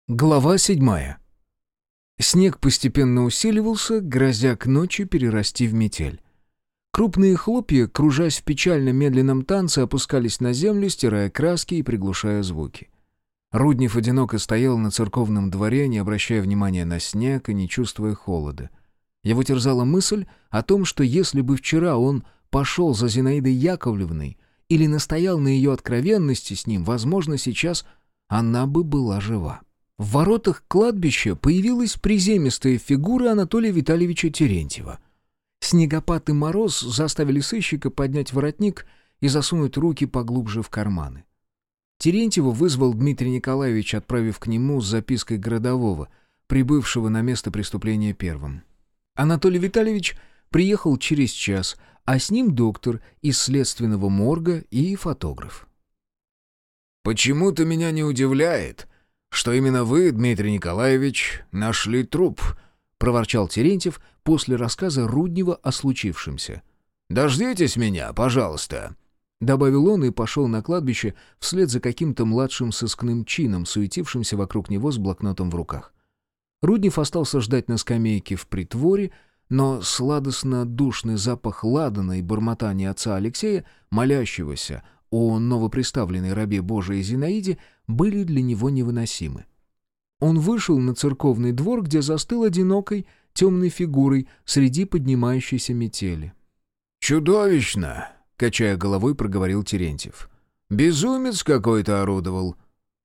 Глава 7. Снег постепенно усиливался, грозя к ночи перерасти в метель. Крупные хлопья, кружась в печально-медленном танце, опускались на землю, стирая краски и приглушая звуки. Руднев одиноко стоял на церковном дворе, не обращая внимания на снег и не чувствуя холода. Его терзала мысль о том, что если бы вчера он пошел за Зинаидой Яковлевной или настоял на ее откровенности с ним, возможно, сейчас она бы была жива. В воротах кладбища появилась приземистая фигура Анатолия Витальевича Терентьева. Снегопад и мороз заставили сыщика поднять воротник и засунуть руки поглубже в карманы. Терентьева вызвал Дмитрий Николаевич, отправив к нему с запиской городового, прибывшего на место преступления первым. Анатолий Витальевич приехал через час, а с ним доктор из следственного морга и фотограф. «Почему-то меня не удивляет, что именно вы, Дмитрий Николаевич, нашли труп», — проворчал Терентьев после рассказа Руднева о случившемся. «Дождитесь меня, пожалуйста», — добавил он и пошел на кладбище вслед за каким-то младшим сыскным чином, суетившимся вокруг него с блокнотом в руках. Руднев остался ждать на скамейке в притворе, но сладостно-душный запах ладана и бормотание отца Алексея, молящегося о новоприставленной рабе Божией Зинаиде, были для него невыносимы. Он вышел на церковный двор, где застыл одинокой, темной фигурой среди поднимающейся метели. «Чудовищно!» — качая головой, проговорил Терентьев. «Безумец какой-то орудовал».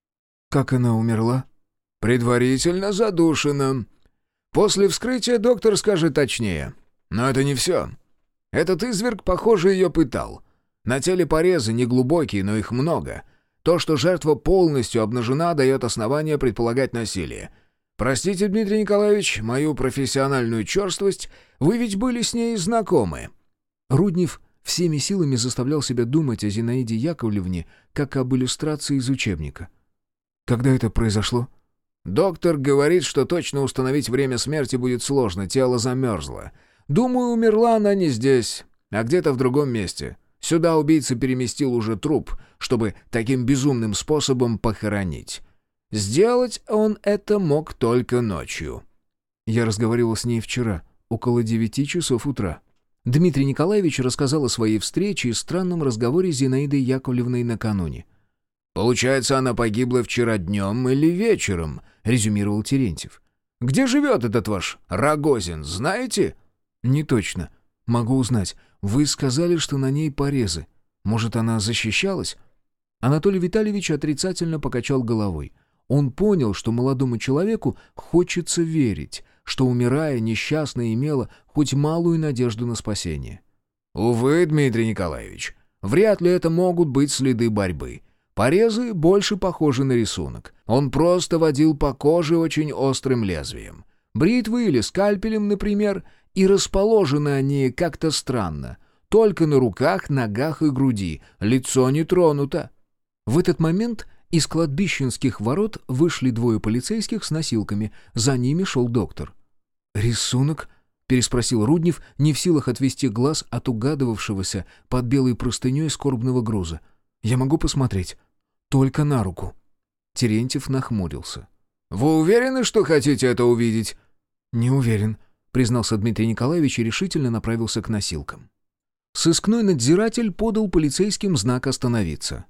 «Как она умерла?» «Предварительно задушена. После вскрытия доктор скажет точнее. Но это не все. Этот изверг, похоже, ее пытал. На теле порезы неглубокие, но их много. То, что жертва полностью обнажена, дает основание предполагать насилие. Простите, Дмитрий Николаевич, мою профессиональную черствость, вы ведь были с ней знакомы». Руднев всеми силами заставлял себя думать о Зинаиде Яковлевне, как об иллюстрации из учебника. «Когда это произошло?» «Доктор говорит, что точно установить время смерти будет сложно, тело замерзло. Думаю, умерла она не здесь, а где-то в другом месте. Сюда убийца переместил уже труп, чтобы таким безумным способом похоронить. Сделать он это мог только ночью». Я разговаривал с ней вчера, около 9 часов утра. Дмитрий Николаевич рассказал о своей встрече и странном разговоре с Зинаидой Яковлевной накануне. «Получается, она погибла вчера днем или вечером», — резюмировал Терентьев. «Где живет этот ваш Рогозин, знаете?» «Не точно. Могу узнать. Вы сказали, что на ней порезы. Может, она защищалась?» Анатолий Витальевич отрицательно покачал головой. Он понял, что молодому человеку хочется верить, что, умирая, несчастная имела хоть малую надежду на спасение. «Увы, Дмитрий Николаевич, вряд ли это могут быть следы борьбы. Порезы больше похожи на рисунок. Он просто водил по коже очень острым лезвием. Бритвой или скальпелем, например, и расположены они как-то странно. Только на руках, ногах и груди. Лицо не тронуто». В этот момент из кладбищенских ворот вышли 2 полицейских с носилками. За ними шел доктор. «Рисунок?» — переспросил Руднев, не в силах отвести глаз от угадывавшегося под белой простыней скорбного груза. «Я могу посмотреть?» «Только на руку». Терентьев нахмурился. «Вы уверены, что хотите это увидеть?» «Не уверен», — признался Дмитрий Николаевич и решительно направился к носилкам. Сыскной надзиратель подал полицейским знак «Остановиться».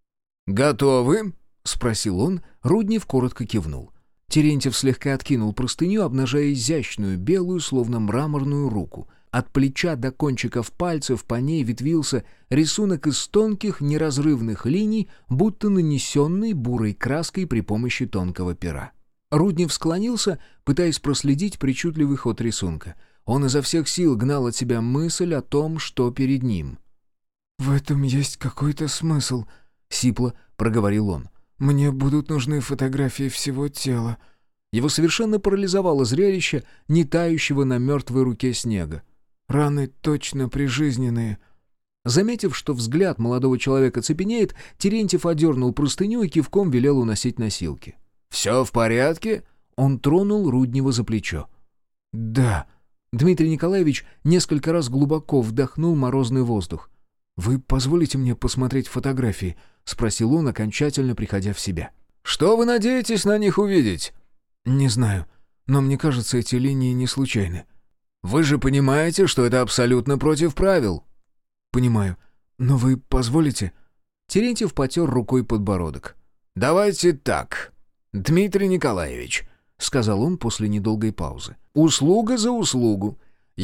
«Готовы?» — спросил он. Руднев коротко кивнул. Терентьев слегка откинул простыню, обнажая изящную, белую, словно мраморную руку. От плеча до кончиков пальцев по ней ветвился рисунок из тонких, неразрывных линий, будто нанесенный бурой краской при помощи тонкого пера. Руднев склонился, пытаясь проследить причудливый ход рисунка. Он изо всех сил гнал от себя мысль о том, что перед ним. «В этом есть какой-то смысл», — сипло проговорил он. «Мне будут нужны фотографии всего тела». Его совершенно парализовало зрелище не тающего на мертвой руке снега. «Раны точно прижизненные». Заметив, что взгляд молодого человека цепенеет, Терентьев одернул простыню и кивком велел уносить носилки. «Все в порядке?» Он тронул Руднева за плечо. «Да». Дмитрий Николаевич несколько раз глубоко вдохнул морозный воздух. «Вы позволите мне посмотреть фотографии?» — спросил он, окончательно приходя в себя. Что вы надеетесь на них увидеть?» «Не знаю, но мне кажется, эти линии не случайны». «Вы же понимаете, что это абсолютно против правил?» «Понимаю. Но вы позволите?» Терентьев потер рукой подбородок. «Давайте так, Дмитрий Николаевич», — сказал он после недолгой паузы. «Услуга за услугу.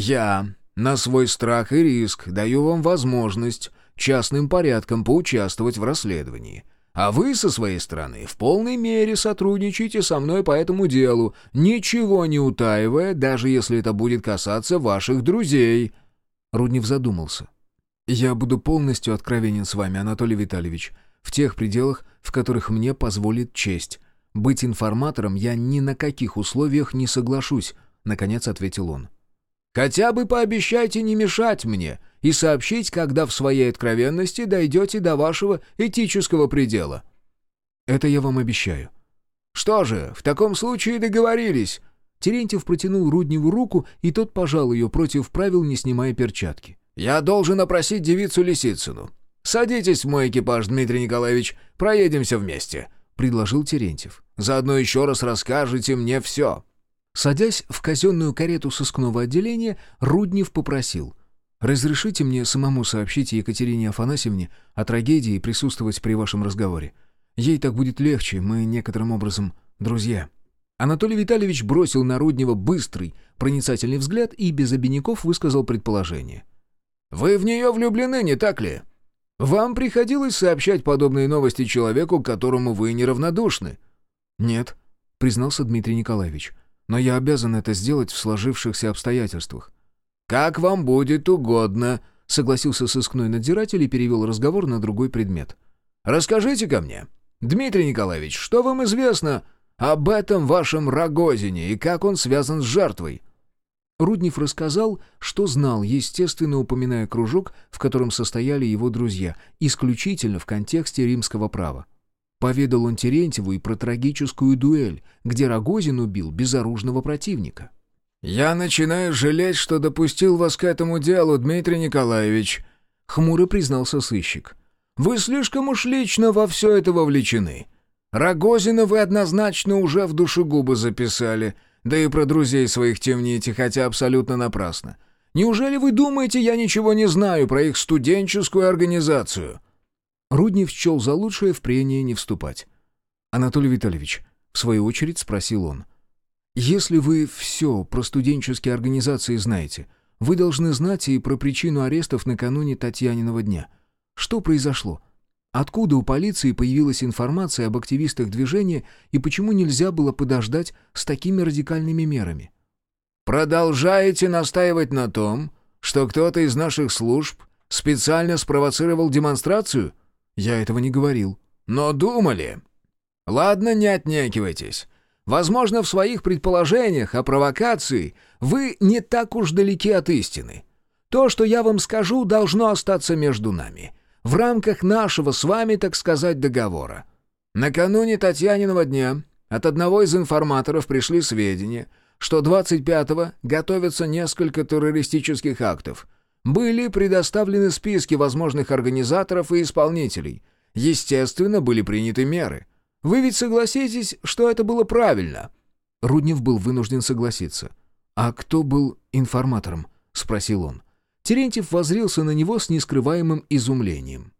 Я на свой страх и риск даю вам возможность частным порядком поучаствовать в расследовании. А вы, со своей стороны, в полной мере сотрудничаете со мной по этому делу, ничего не утаивая, даже если это будет касаться ваших друзей». Руднев задумался. «Я буду полностью откровенен с вами, Анатолий Витальевич, в тех пределах, в которых мне позволит честь. Быть информатором я ни на каких условиях не соглашусь», — наконец ответил он. «Хотя бы пообещайте не мешать мне и сообщить, когда в своей откровенности дойдете до вашего этического предела». «Это я вам обещаю». «Что же, в таком случае договорились». Терентьев протянул Рудневу руку, и тот пожал ее против правил, не снимая перчатки. «Я должен опросить девицу Лисицыну. Садитесь в мой экипаж, Дмитрий Николаевич, проедемся вместе», — предложил Терентьев. «Заодно еще раз расскажете мне все». Садясь в казенную карету сыскного отделения, Руднев попросил: «Разрешите мне самому сообщить Екатерине Афанасьевне о трагедии и присутствовать при вашем разговоре. Ей так будет легче, мы некоторым образом друзья». Анатолий Витальевич бросил на Руднева быстрый, проницательный взгляд и без обиняков высказал предположение. «Вы в нее влюблены, не так ли? Вам приходилось сообщать подобные новости человеку, к которому вы неравнодушны?» «Нет», — признался Дмитрий Николаевич, «но я обязан это сделать в сложившихся обстоятельствах». «Как вам будет угодно», — согласился сыскной надзиратель и перевел разговор на другой предмет. «Расскажите-ка мне, Дмитрий Николаевич, что вам известно об этом вашем Рогозине и как он связан с жертвой?» Руднев рассказал, что знал, естественно упоминая кружок, в котором состояли его друзья, исключительно в контексте римского права. Поведал он Терентьеву и про трагическую дуэль, где Рогозин убил безоружного противника. «Я начинаю жалеть, что допустил вас к этому делу, Дмитрий Николаевич», — хмуро признался сыщик. «Вы слишком уж лично во все это вовлечены. Рогозина вы однозначно уже в душегубы записали, да и про друзей своих темните, хотя абсолютно напрасно. Неужели вы думаете, я ничего не знаю про их студенческую организацию?» Руднев счел за лучшее в прения не вступать. «Анатолий Витальевич», — в свою очередь спросил он, «если вы все про студенческие организации знаете, вы должны знать и про причину арестов накануне Татьяниного дня. Что произошло? Откуда у полиции появилась информация об активистах движения и почему нельзя было подождать с такими радикальными мерами?» «Продолжаете настаивать на том, что кто-то из наших служб специально спровоцировал демонстрацию?» «Я этого не говорил». «Но думали?» «Ладно, не отнекивайтесь. Возможно, в своих предположениях о провокации вы не так уж далеки от истины. То, что я вам скажу, должно остаться между нами, в рамках нашего с вами, так сказать, договора. Накануне Татьяниного дня от одного из информаторов пришли сведения, что 25-го готовятся несколько террористических актов. Были предоставлены списки возможных организаторов и исполнителей. Естественно, были приняты меры. Вы ведь согласитесь, что это было правильно?» Руднев был вынужден согласиться. «А кто был информатором?» — спросил он. Терентьев воззрился на него с нескрываемым изумлением.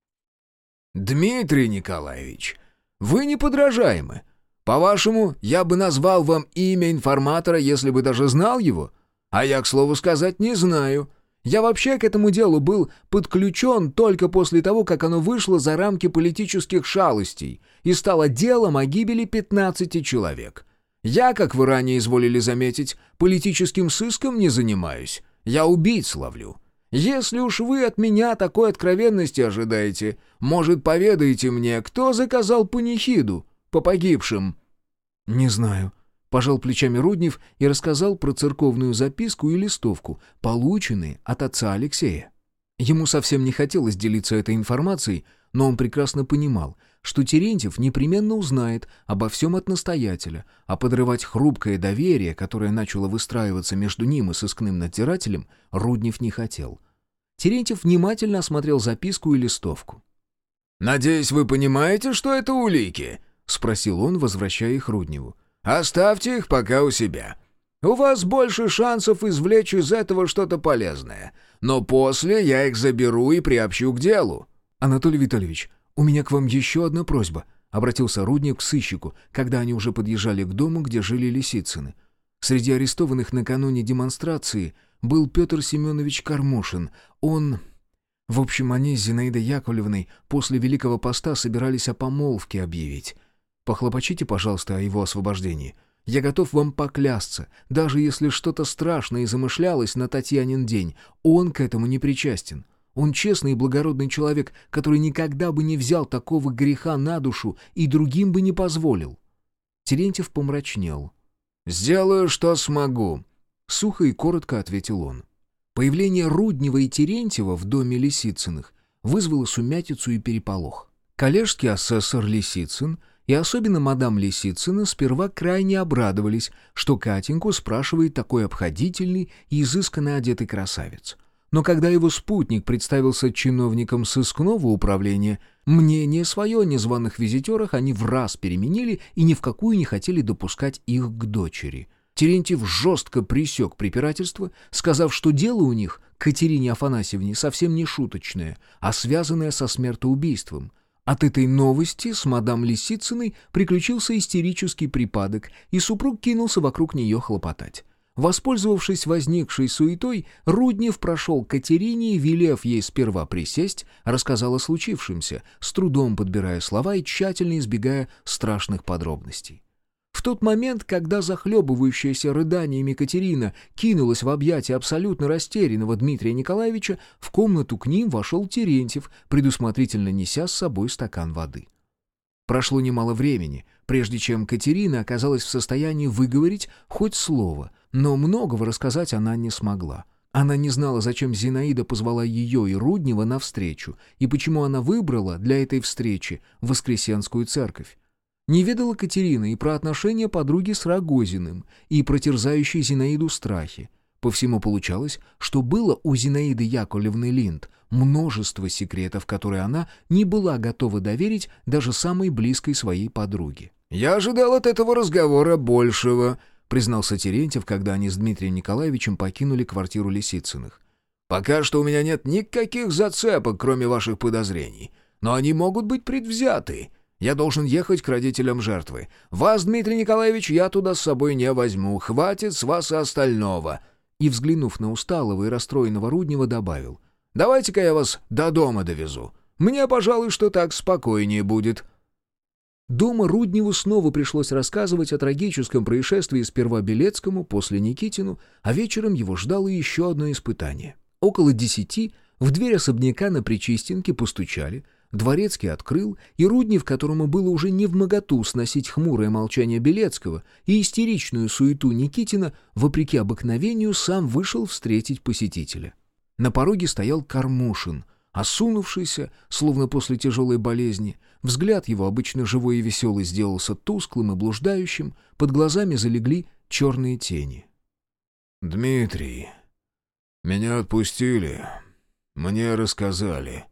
«Дмитрий Николаевич, вы неподражаемы. По-вашему, я бы назвал вам имя информатора, если бы даже знал его? А я, к слову сказать, не знаю. Я вообще к этому делу был подключен только после того, как оно вышло за рамки политических шалостей и стало делом о гибели 15 человек. Я, как вы ранее изволили заметить, политическим сыском не занимаюсь. Я убийц ловлю. Если уж вы от меня такой откровенности ожидаете, может, поведаете мне, кто заказал панихиду по погибшим?» «Не знаю», — пожал плечами Руднев и рассказал про церковную записку и листовку, полученные от отца Алексея. Ему совсем не хотелось делиться этой информацией, но он прекрасно понимал, что Терентьев непременно узнает обо всем от настоятеля, а подрывать хрупкое доверие, которое начало выстраиваться между ним и сыскным надзирателем, Руднев не хотел. Терентьев внимательно осмотрел записку и листовку. «Надеюсь, вы понимаете, что это улики?» — спросил он, возвращая их Рудневу. «Оставьте их пока у себя. У вас больше шансов извлечь из этого что-то полезное. Но после я их заберу и приобщу к делу». «Анатолий Витальевич, у меня к вам еще одна просьба», — обратился Руднев к сыщику, когда они уже подъезжали к дому, где жили Лисицыны. Среди арестованных накануне демонстрации был Петр Семенович Кармушин. В общем, они с Зинаидой Яковлевной после Великого Поста собирались о помолвке объявить. Похлопочите, пожалуйста, о его освобождении. Я готов вам поклясться, даже если что-то страшное и замышлялось на Татьянин день, он к этому не причастен. Он честный и благородный человек, который никогда бы не взял такого греха на душу и другим бы не позволил». Терентьев помрачнел. «Сделаю, что смогу», — сухо и коротко ответил он. Появление Руднева и Терентьева в доме Лисицыных вызвало сумятицу и переполох. Коллежский асессор Лисицын и особенно мадам Лисицына сперва крайне обрадовались, что Катеньку спрашивает такой обходительный и изысканно одетый красавец. Но когда его спутник представился чиновником сыскного управления, мнение свое о незваных визитерах они враз переменили и ни в какую не хотели допускать их к дочери. Терентьев жестко пресек препирательство, сказав, что дело у них к Катерине Афанасьевне совсем не шуточное, а связанное со смертоубийством. От этой новости с мадам Лисицыной приключился истерический припадок, и супруг кинулся вокруг нее хлопотать. Воспользовавшись возникшей суетой, Руднев прошел к Катерине и, велев ей сперва присесть, рассказал о случившемся, с трудом подбирая слова и тщательно избегая страшных подробностей. В тот момент, когда захлебывающаяся рыданиями Катерина кинулась в объятия абсолютно растерянного Дмитрия Николаевича, в комнату к ним вошел Терентьев, предусмотрительно неся с собой стакан воды. Прошло немало времени, прежде чем Катерина оказалась в состоянии выговорить хоть слово, но многого рассказать она не смогла. Она не знала, зачем Зинаида позвала ее и Руднева навстречу, и почему она выбрала для этой встречи Воскресенскую церковь. Не ведала Катерина и про отношения подруги с Рогозиным, и про терзающие Зинаиду страхи. По всему получалось, что было у Зинаиды Яковлевны Линд множество секретов, которые она не была готова доверить даже самой близкой своей подруге. «Я ожидал от этого разговора большего», — признался Терентьев, когда они с Дмитрием Николаевичем покинули квартиру Лисицыных. «Пока что у меня нет никаких зацепок, кроме ваших подозрений, но они могут быть предвзяты. Я должен ехать к родителям жертвы. Вас, Дмитрий Николаевич, я туда с собой не возьму. Хватит с вас и остального». И, взглянув на усталого и расстроенного Руднева, добавил: «Давайте-ка я вас до дома довезу. Мне, пожалуй, что так спокойнее будет». Дома Рудневу снова пришлось рассказывать о трагическом происшествии сперва Белецкому, после Никитину, а вечером его ждало еще одно испытание. Около 10 в дверь особняка на Причистенке постучали. Дворецкий открыл, и Руднев, которому было уже невмоготу сносить хмурое молчание Белецкого и истеричную суету Никитина, вопреки обыкновению сам вышел встретить посетителя. На пороге стоял Кармушин, осунувшийся, словно после тяжелой болезни. Взгляд его, обычно живой и веселый, сделался тусклым и блуждающим, под глазами залегли черные тени. «Дмитрий, меня отпустили, мне рассказали.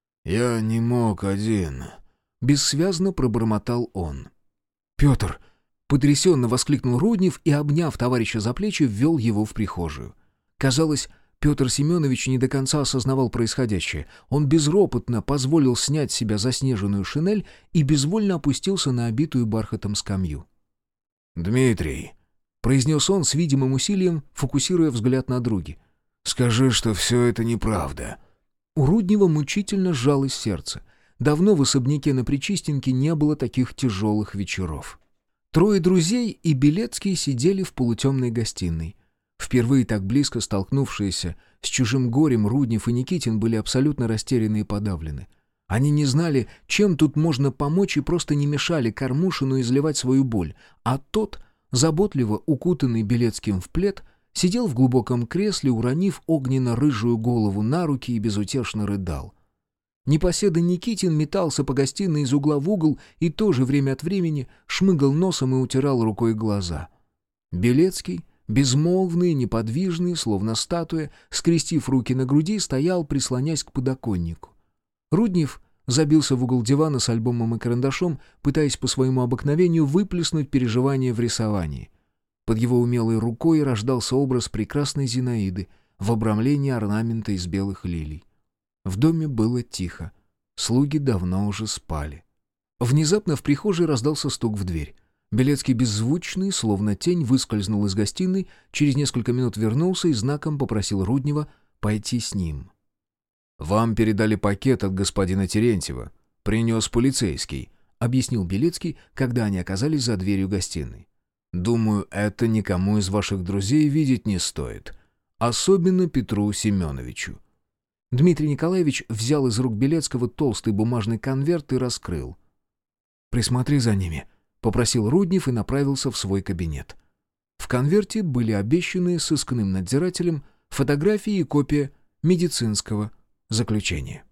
Я не мог один», — бессвязно пробормотал он. «Петр!» — потрясенно воскликнул Руднев и, обняв товарища за плечи, ввел его в прихожую. Казалось, Петр Семенович не до конца осознавал происходящее. Он безропотно позволил снять с себя заснеженную шинель и безвольно опустился на обитую бархатом скамью. «Дмитрий», — произнес он с видимым усилием, фокусируя взгляд на друге, — «скажи, что все это неправда». У Руднева мучительно сжалось сердце. Давно в особняке на Причистенке не было таких тяжелых вечеров. Трое друзей и Белецкий сидели в полутемной гостиной. Впервые так близко столкнувшиеся с чужим горем Руднев и Никитин были абсолютно растеряны и подавлены. Они не знали, чем тут можно помочь, и просто не мешали Кармушину изливать свою боль, а тот, заботливо укутанный Белецким в плед, сидел в глубоком кресле, уронив огненно-рыжую голову на руки и безутешно рыдал. Непоседа Никитин метался по гостиной из угла в угол и тоже время от времени шмыгал носом и утирал рукой глаза. Белецкий, безмолвный, неподвижный, словно статуя, скрестив руки на груди, стоял, прислонясь к подоконнику. Руднев забился в угол дивана с альбомом и карандашом, пытаясь по своему обыкновению выплеснуть переживания в рисовании. Под его умелой рукой рождался образ прекрасной Зинаиды в обрамлении орнамента из белых лилий. В доме было тихо. Слуги давно уже спали. Внезапно в прихожей раздался стук в дверь. Белецкий беззвучный, словно тень, выскользнул из гостиной, через несколько минут вернулся и знаком попросил Руднева пойти с ним. «Вам передали пакет от господина Терентьева. Принес полицейский», — объяснил Белецкий, когда они оказались за дверью гостиной. «Думаю, это никому из ваших друзей видеть не стоит. Особенно Петру Семеновичу». Дмитрий Николаевич взял из рук Белецкого толстый бумажный конверт и раскрыл. «Присмотри за ними», — попросил Руднев и направился в свой кабинет. В конверте были обещанные сыскным надзирателем фотографии и копия медицинского заключения.